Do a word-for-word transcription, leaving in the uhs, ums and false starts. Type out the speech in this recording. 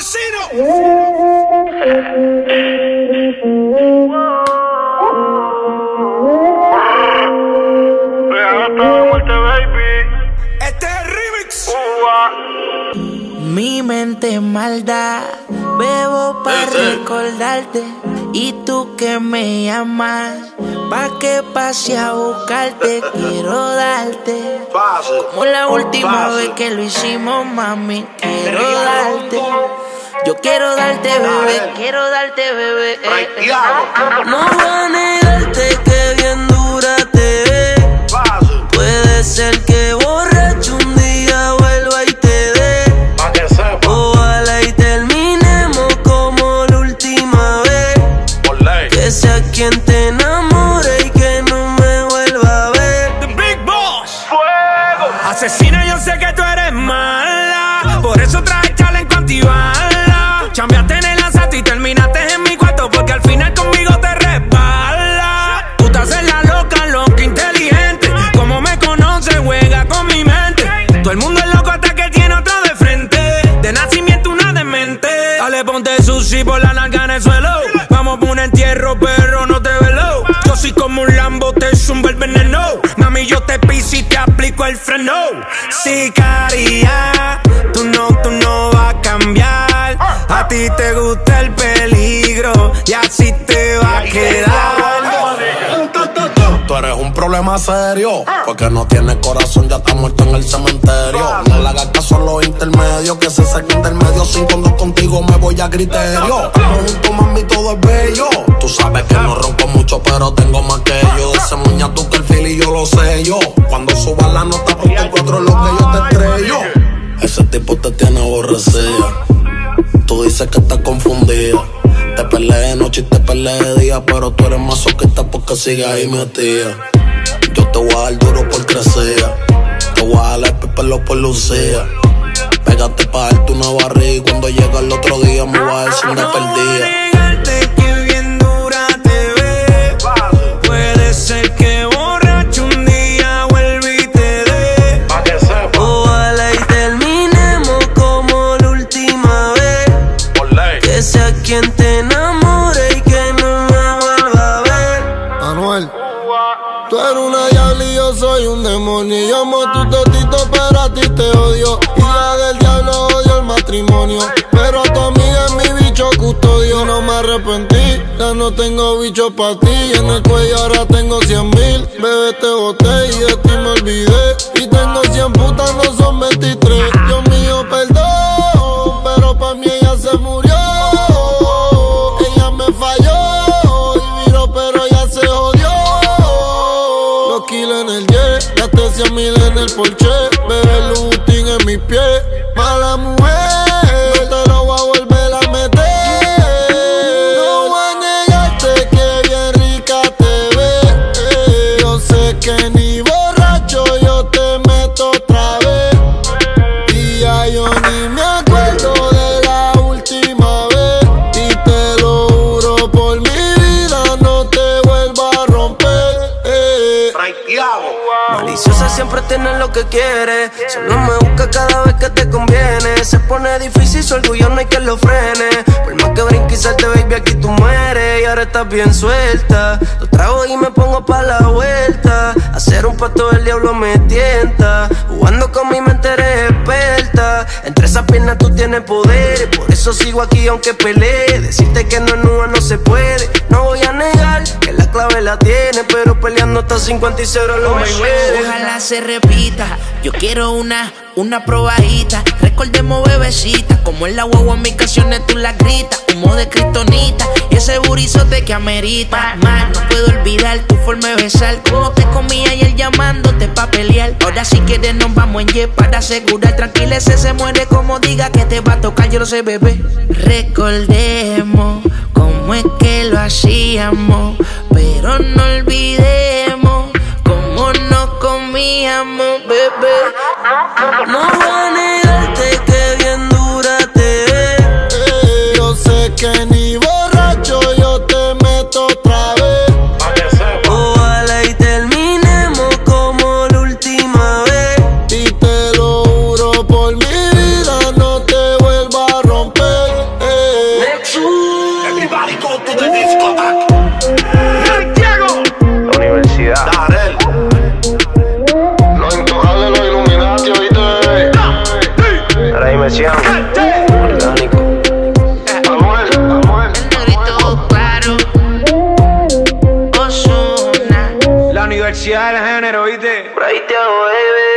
asesino. Este es el remix. Mi mente maldad, bebo para recordarte. Y tú que me llamas, pa' que pase a buscarte. Quiero darte, como la última vez que lo hicimos, mami. Quiero darte, yo quiero darte, bebé. Quiero darte, bebé. No voy a negarte que bien dura te ve. Puede ser que borracho un día vuelva y te dé. Ojalá y terminemos como la última vez. Que sea quien te enamore y que no me vuelva a ver. The Big Boss. Fuego. Asesina, yo sé que tú eres mala, por eso traje chaleco antibala. Chambeaste en el asalto y terminaste en mi cuarto, porque al final conmigo te resbala. Tú te haces la loca, loca, inteligente. Como me conoces, juega con mi mente. Todo el mundo es loco hasta que tiene otro de frente. De nacimiento una demente. Dale, ponte sushi por la nalga en el suelo. Vamos por un entierro, pero no te velo. Yo soy como un Lambo, te zumba el veneno. Mami, yo te piso y te aplico el freno. Sicaria, tú no, tú no vas a cambiar. A ti te gusta el peligro y así te va a quedar. Tú eres un problema serio, porque no tienes corazón, ya está muerto en el cementerio. No le hagas caso a los intermedios, que se saquen del medio. Sin cuando contigo me voy a criterio. Estamos juntos, mami, todo es bello. Tú sabes que no ronco mucho, pero tengo más que yo. De ese muña tú que el feel y yo lo sé yo. Cuando suba la nota, ponte cuatro es lo que yo te estrello. Ese tipo te tiene aborrecida. Tú dices que estás confundida. Te peleé de noche y te peleé de día, pero tú eres masoquista porque sigues ahí metida. Yo te voy a dar duro por crecer. Te voy a jalar el pelo por lucía. Pégate pa' darte una barriga y cuando llega el otro día me voy a decir una perdida. Negarte que bien dura te ve. Puede ser que borracho un día vuelva y te dé. Ojalá y terminemos como la última vez. Que sea quien te enamore y que no me vuelva a ver. Anuel, tú eres una diabla y yo soy un demonio. Yo amo tu totito, pero a ti te odio. Hija del diablo, odio el matrimonio, pero tu amiga es mi bicho custodio. No me arrepentí, ya no tengo bicho pa' ti. En el cuello ahora tengo cien mil. Bebé, te boté y de ti me olvidé. Y tengo cien putas, no son veintitrés. Dios mío, perdón, pero pa' mí ella se murió. Ella me falló y viró, pero ya se jodió. Los kilos en el jet, gasté cien mil en el Porsche. Bebé, Lutin en mis pies. Mala mujer, no te lo voy a volver a meter. No voy a negarte que bien rica te ves. Yo sé que ni borracho yo te meto otra vez. Y ya yo ni me acuerdo de la última vez. Y te lo juro por mi vida, no te vuelvo a romper. eh. Maliciosa siempre tiene lo que quiere. Solo me busca cada vez que te conviene. Se pone difícil, su orgullo no hay que lo frene. Por más que brinque y salte, baby, aquí tú mueres. Y ahora estás bien suelta. Lo trago y me pongo pa' la vuelta. Hacer un pacto del diablo me tienta. Jugando con mi mente eres experta. Entre esas piernas tú tienes poder. Por eso sigo aquí aunque pelee. Decirte que no es nua no se puede. No voy a negar que la clave la tiene, pero peleando hasta cincuenta y cero lo me Ojalá se repita. Yo quiero una, una probadita. Recordemos bebecita, como en la guagua en mis canciones tú la gritas. Humo de kriptonita y ese burizote que amerita. Man, no puedo olvidar tu forma de besar. Como te comía ayer llamándote pa' pelear. Ahora si quieres nos vamos en jet para asegurar. Tranquila, ese se muere como diga que te va a tocar. Yo lo sé, bebé. Recordemos cómo es que lo hacíamos, pero no olvidemos cómo nos comíamos, bebé. No voy a negarte que bien dura te ve. Yo sé que ni borracho yo te meto otra vez. Ojalá y terminemos como la última vez. Y te lo juro por mi vida, no te vuelvo a romper. de discotac. Santiago. La universidad. Darel. Los intocables, los Illuminati, oíste. La dimensión. Orgánico. Anuel, Anuel. El negrito claro. Ozuna. La universidad del género, ¿viste? Por ahí te hago, baby.